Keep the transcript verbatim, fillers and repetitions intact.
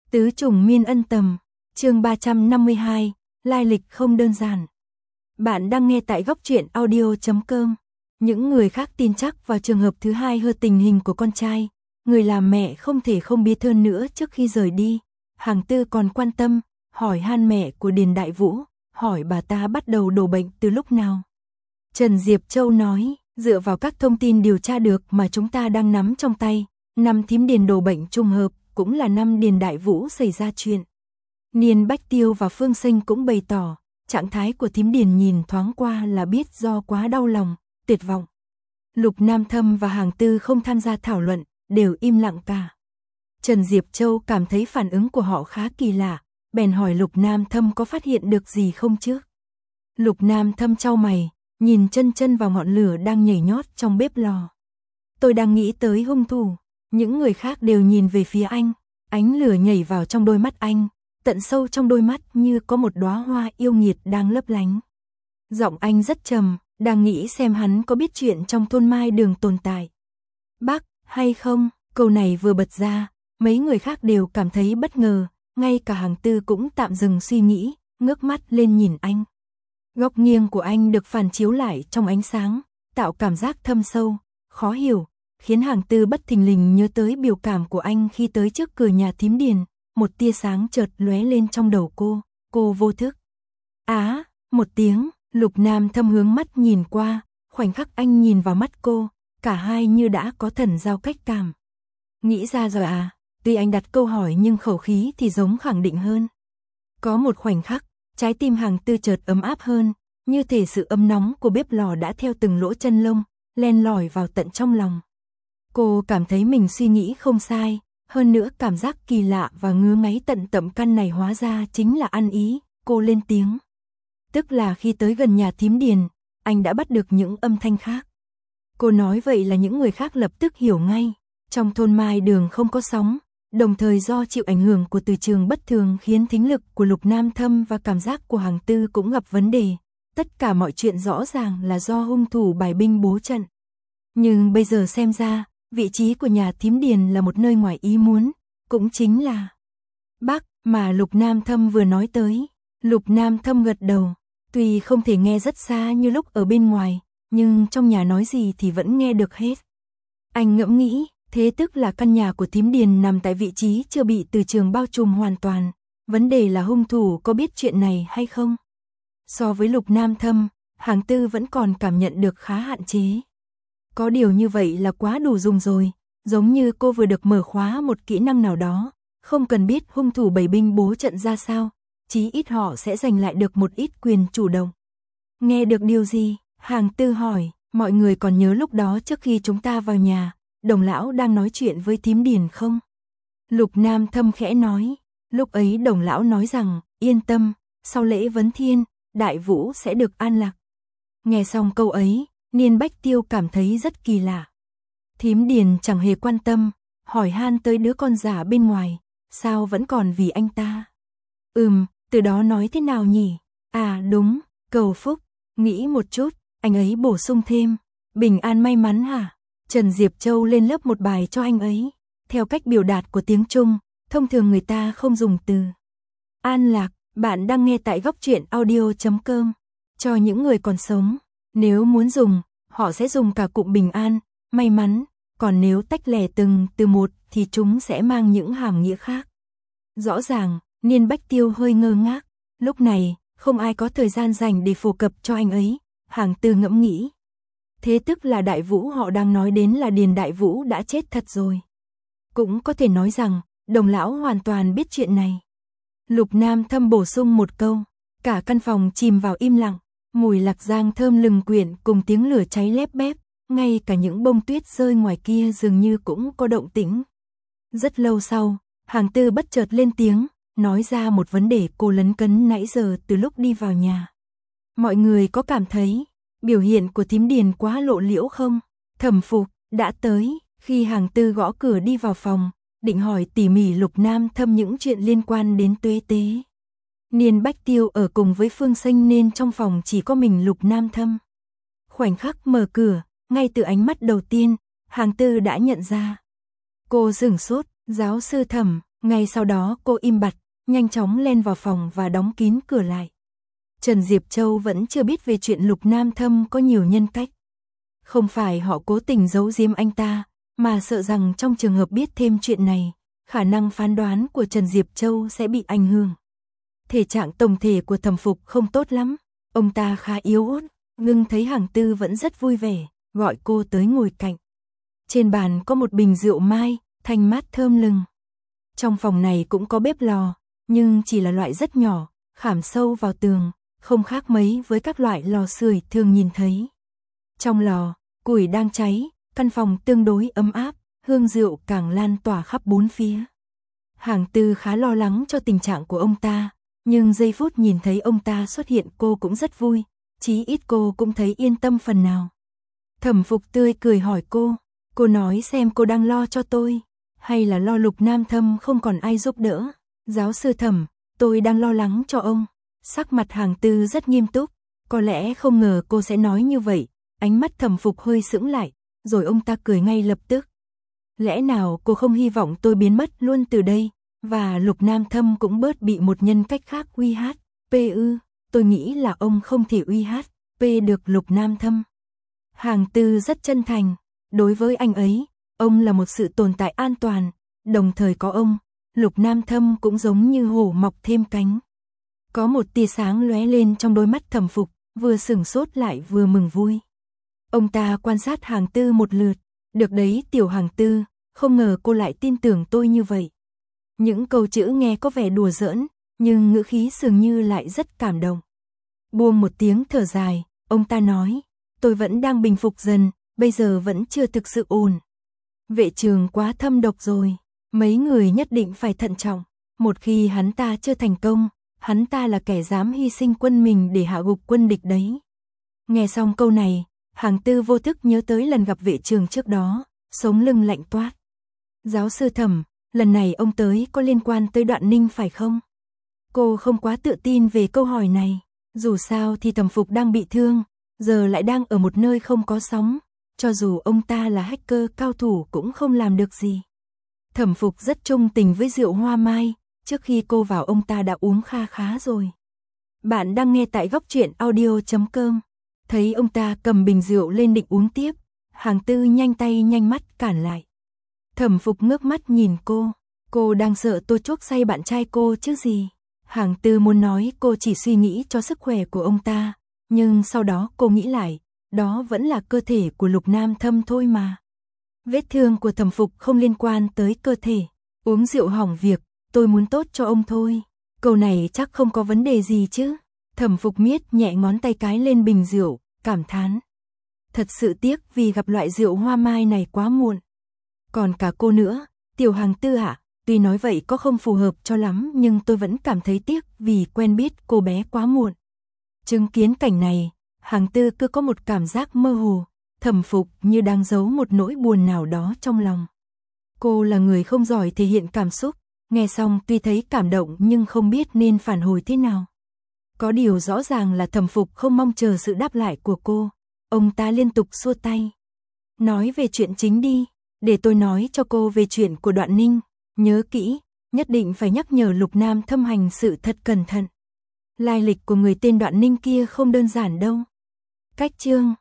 Tứ trùng miên ân tầm, chương ba trăm năm mươi hai, lai lịch không đơn giản. Bạn đang nghe tại góc truyện audio chấm com. Những người khác tin chắc vào trường hợp thứ hai hơn tình hình của con trai, người làm mẹ không thể không biết hơn nữa trước khi rời đi. Hàng Tư còn quan tâm, hỏi han mẹ của Điền Đại Vũ, hỏi bà ta bắt đầu đổ bệnh từ lúc nào. Trần Diệp Châu nói, dựa vào các thông tin điều tra được mà chúng ta đang nắm trong tay, năm thím Điền đổ bệnh trùng hợp, cũng là năm Điền Đại Vũ xảy ra chuyện. Niên Bách Tiêu và Phương Sinh cũng bày tỏ, trạng thái của thím Điền nhìn thoáng qua là biết do quá đau lòng, tuyệt vọng. Lục Nam Thâm và Hàng Tư không tham gia thảo luận, đều im lặng cả. Trần Diệp Châu cảm thấy phản ứng của họ khá kỳ lạ, bèn hỏi Lục Nam Thâm có phát hiện được gì không chứ? Lục Nam Thâm chau mày, nhìn chân chân vào ngọn lửa đang nhảy nhót trong bếp lò. Tôi đang nghĩ tới hung thủ. Những người khác đều nhìn về phía anh, ánh lửa nhảy vào trong đôi mắt anh, tận sâu trong đôi mắt như có một đóa hoa yêu nghiệt đang lấp lánh. Giọng anh rất trầm, đang nghĩ xem hắn có biết chuyện trong thôn Mai Đường tồn tại. Bác, hay không? Câu này vừa bật ra, mấy người khác đều cảm thấy bất ngờ, ngay cả Hàng Tư cũng tạm dừng suy nghĩ, ngước mắt lên nhìn anh. Góc nghiêng của anh được phản chiếu lại trong ánh sáng, tạo cảm giác thâm sâu, khó hiểu, khiến Hàng Tư bất thình lình nhớ tới biểu cảm của anh khi tới trước cửa nhà thím Điền, một tia sáng chợt lóe lên trong đầu cô, cô vô thức. Á, một tiếng, Lục Nam Thâm hướng mắt nhìn qua, khoảnh khắc anh nhìn vào mắt cô, cả hai như đã có thần giao cách cảm. Nghĩ ra rồi à, tuy anh đặt câu hỏi nhưng khẩu khí thì giống khẳng định hơn. Có một khoảnh khắc, trái tim Hàng Tư chợt ấm áp hơn, như thể sự ấm nóng của bếp lò đã theo từng lỗ chân lông, len lỏi vào tận trong lòng. Cô cảm thấy mình suy nghĩ không sai, hơn nữa cảm giác kỳ lạ và ngứa ngáy tận tậm căn này hóa ra chính là ăn ý, cô lên tiếng. Tức là khi tới gần nhà thím Điền, anh đã bắt được những âm thanh khác. Cô nói vậy là những người khác lập tức hiểu ngay, trong thôn Mai Đường không có sóng, đồng thời do chịu ảnh hưởng của từ trường bất thường khiến thính lực của Lục Nam Thâm và cảm giác của Hàng Tư cũng gặp vấn đề. Tất cả mọi chuyện rõ ràng là do hung thủ bài binh bố trận. Nhưng bây giờ xem ra, vị trí của nhà thím Điền là một nơi ngoài ý muốn, cũng chính là Bắc mà Lục Nam Thâm vừa nói tới. Lục Nam Thâm gật đầu, tuy không thể nghe rất xa như lúc ở bên ngoài, nhưng trong nhà nói gì thì vẫn nghe được hết. Anh ngẫm nghĩ, thế tức là căn nhà của thím Điền nằm tại vị trí chưa bị từ trường bao trùm hoàn toàn, vấn đề là hung thủ có biết chuyện này hay không? So với Lục Nam Thâm, Hàng Tư vẫn còn cảm nhận được khá hạn chế. Có điều như vậy là quá đủ dùng rồi, giống như cô vừa được mở khóa một kỹ năng nào đó, không cần biết hung thủ bày binh bố trận ra sao, chí ít họ sẽ giành lại được một ít quyền chủ động. Nghe được điều gì? Hàng Tư hỏi, mọi người còn nhớ lúc đó trước khi chúng ta vào nhà, Đồng lão đang nói chuyện với thím Điền không? Lục Nam Thâm khẽ nói, lúc ấy Đồng lão nói rằng, yên tâm, sau lễ vấn thiên, Đại Vũ sẽ được an lạc. Nghe xong câu ấy, Niên Bách Tiêu cảm thấy rất kỳ lạ. Thím Điền chẳng hề quan tâm, hỏi han tới đứa con giả bên ngoài, sao vẫn còn vì anh ta? Ừm, từ đó nói thế nào nhỉ? À đúng, cầu phúc, nghĩ một chút, anh ấy bổ sung thêm, bình an may mắn hả? Trần Diệp Châu lên lớp một bài cho anh ấy, theo cách biểu đạt của tiếng Trung, thông thường người ta không dùng từ an lạc. Bạn đang nghe tại góc truyện audio chấm com. Cho những người còn sống, nếu muốn dùng, họ sẽ dùng cả cụm bình an, may mắn, còn nếu tách lẻ từng từ một thì chúng sẽ mang những hàm nghĩa khác. Rõ ràng, Niên Bách Tiêu hơi ngơ ngác, lúc này, không ai có thời gian dành để phổ cập cho anh ấy. Hàng Tư ngẫm nghĩ. Thế tức là Đại Vũ họ đang nói đến là Điền Đại Vũ đã chết thật rồi. Cũng có thể nói rằng, Đồng lão hoàn toàn biết chuyện này. Lục Nam Thâm bổ sung một câu, cả căn phòng chìm vào im lặng, mùi lạc giang thơm lừng quyện cùng tiếng lửa cháy lép bép, ngay cả những bông tuyết rơi ngoài kia dường như cũng có động tĩnh. Rất lâu sau, Hàng Tư bất chợt lên tiếng, nói ra một vấn đề cô lấn cấn nãy giờ từ lúc đi vào nhà. Mọi người có cảm thấy biểu hiện của thím Điền quá lộ liễu không? Thẩm Phục đã tới, khi Hàng Tư gõ cửa đi vào phòng, định hỏi tỉ mỉ Lục Nam Thâm những chuyện liên quan đến tuế tế. Niên Bách Tiêu ở cùng với Phương Sinh nên trong phòng chỉ có mình Lục Nam Thâm. Khoảnh khắc mở cửa, ngay từ ánh mắt đầu tiên, Hàng Tư đã nhận ra. Cô sửng sốt, giáo sư Thẩm, Ngay sau đó cô im bặt, nhanh chóng len vào phòng và đóng kín cửa lại. Trần Diệp Châu vẫn chưa biết về chuyện Lục Nam Thâm có nhiều nhân cách. Không phải họ cố tình giấu giếm anh ta, mà sợ rằng trong trường hợp biết thêm chuyện này, khả năng phán đoán của Trần Diệp Châu sẽ bị ảnh hưởng. Thể trạng tổng thể của Thẩm Phục không tốt lắm, ông ta khá yếu ớt, nhưng thấy Hàng Tư vẫn rất vui vẻ, gọi cô tới ngồi cạnh. Trên bàn có một bình rượu mai, thanh mát thơm lừng. Trong phòng này cũng có bếp lò, nhưng chỉ là loại rất nhỏ, khảm sâu vào tường, không khác mấy với các loại lò sưởi thường nhìn thấy. Trong lò, củi đang cháy, căn phòng tương đối ấm áp, hương rượu càng lan tỏa khắp bốn phía. Hàng Tư khá lo lắng cho tình trạng của ông ta, nhưng giây phút nhìn thấy ông ta xuất hiện cô cũng rất vui, chí ít cô cũng thấy yên tâm phần nào. Thẩm Phục tươi cười hỏi cô, cô nói xem cô đang lo cho tôi, hay là lo Lục Nam Thâm không còn ai giúp đỡ? Giáo sư Thẩm, tôi đang lo lắng cho ông. Sắc mặt Hàng Tư rất nghiêm túc, có lẽ không ngờ cô sẽ nói như vậy, ánh mắt Thẩm Phục hơi sững lại, rồi ông ta cười ngay lập tức. Lẽ nào cô không hy vọng tôi biến mất luôn từ đây, và Lục Nam Thâm cũng bớt bị một nhân cách khác uy hiếp ư? Tôi nghĩ là ông không thể uy hiếp được Lục Nam Thâm. Hàng Tư rất chân thành, đối với anh ấy, ông là một sự tồn tại an toàn, đồng thời có ông, Lục Nam Thâm cũng giống như hổ mọc thêm cánh. Có một tia sáng lóe lên trong đôi mắt Thẩm Phục, vừa sửng sốt lại vừa mừng vui. Ông ta quan sát Hàng Tư một lượt, được đấy tiểu Hàng Tư, không ngờ cô lại tin tưởng tôi như vậy. Những câu chữ nghe có vẻ đùa giỡn, nhưng ngữ khí dường như lại rất cảm động. Buông một tiếng thở dài, ông ta nói, tôi vẫn đang bình phục dần, bây giờ vẫn chưa thực sự ổn. Vệ Trường quá thâm độc rồi, mấy người nhất định phải thận trọng, một khi hắn ta chưa thành công, hắn ta là kẻ dám hy sinh quân mình để hạ gục quân địch đấy. Nghe xong câu này, Hàng Tư vô thức nhớ tới lần gặp Vệ Trường trước đó, sống lưng lạnh toát. Giáo sư Thẩm, lần này ông tới có liên quan tới Đoạn Ninh phải không? Cô không quá tự tin về câu hỏi này, dù sao thì Thẩm Phục đang bị thương, giờ lại đang ở một nơi không có sóng, cho dù ông ta là hacker cao thủ cũng không làm được gì. Thẩm Phục rất trung tình với rượu hoa mai, trước khi cô vào ông ta đã uống kha khá rồi. Bạn đang nghe tại góc truyện audio chấm com. Thấy ông ta cầm bình rượu lên định uống tiếp, Hàng Tư nhanh tay nhanh mắt cản lại. Thẩm Phục ngước mắt nhìn cô, cô đang sợ tôi chuốc say bạn trai cô chứ gì. Hàng Tư muốn nói cô chỉ suy nghĩ cho sức khỏe của ông ta, nhưng sau đó cô nghĩ lại, đó vẫn là cơ thể của Lục Nam Thâm thôi mà. Vết thương của Thẩm Phục không liên quan tới cơ thể, uống rượu hỏng việc, tôi muốn tốt cho ông thôi. Câu này chắc không có vấn đề gì chứ. Thẩm Phục miết nhẹ ngón tay cái lên bình rượu, cảm thán. Thật sự tiếc vì gặp loại rượu hoa mai này quá muộn. Còn cả cô nữa, tiểu Hàng Tư ạ, tuy nói vậy có không phù hợp cho lắm nhưng tôi vẫn cảm thấy tiếc vì quen biết cô bé quá muộn. Chứng kiến cảnh này, Hàng Tư cứ có một cảm giác mơ hồ, Thẩm Phục như đang giấu một nỗi buồn nào đó trong lòng. Cô là người không giỏi thể hiện cảm xúc, nghe xong tuy thấy cảm động nhưng không biết nên phản hồi thế nào. Có điều rõ ràng là Thẩm Phục không mong chờ sự đáp lại của cô, ông ta liên tục xua tay. Nói về chuyện chính đi, để tôi nói cho cô về chuyện của Đoạn Ninh, nhớ kỹ, nhất định phải nhắc nhở Lục Nam Thâm hành sự thật cẩn thận. Lai lịch của người tên Đoạn Ninh kia không đơn giản đâu. Cách chương